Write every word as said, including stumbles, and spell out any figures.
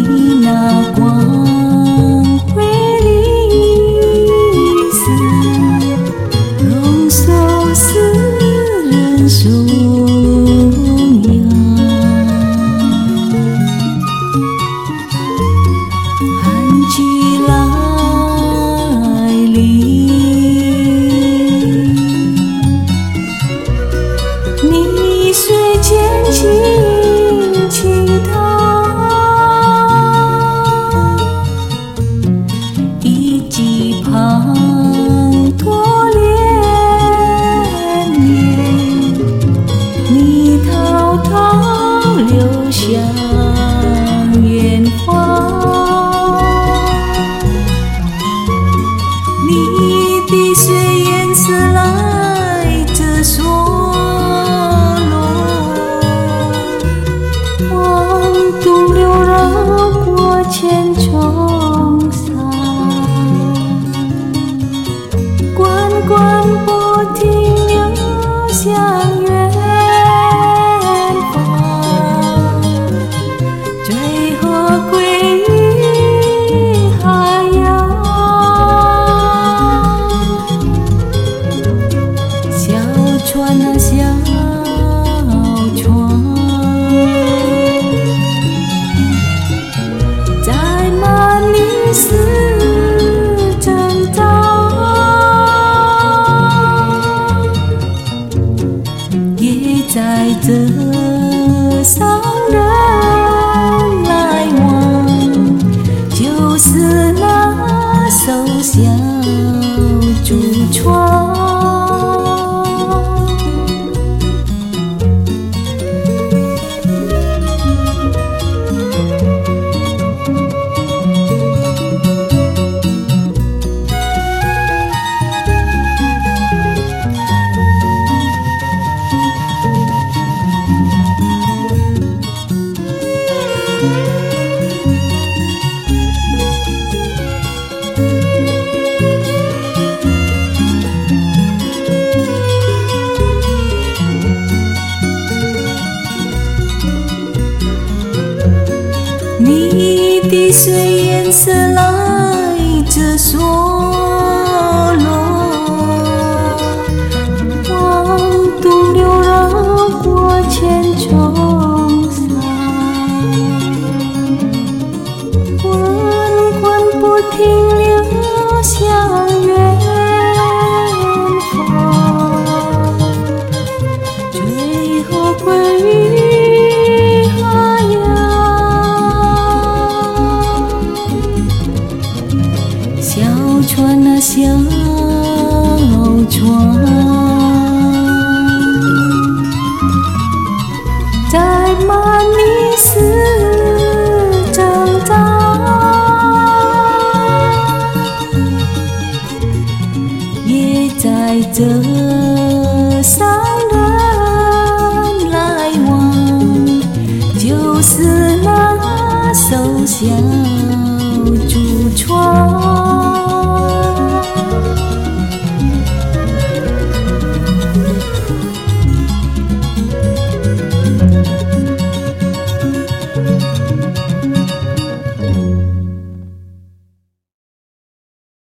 你那光辉历史，容受世人颂扬。寒季来临，你虽渐轻轻叹，一级滂沱连绵，你滔滔流向远方。你的岁月是来者所独流绕过千重山，关关不停流向远方，最后归于海洋。小船啊小船，是挣扎，也在这上人来往，就是那艘小竹船。你的岁月是来者所落，望独流绕过千重山，滚滚不停流向远方，最后归于海洋。小船啊小船，在万里时挣扎，也在这上人来往，就是那艘小竹船。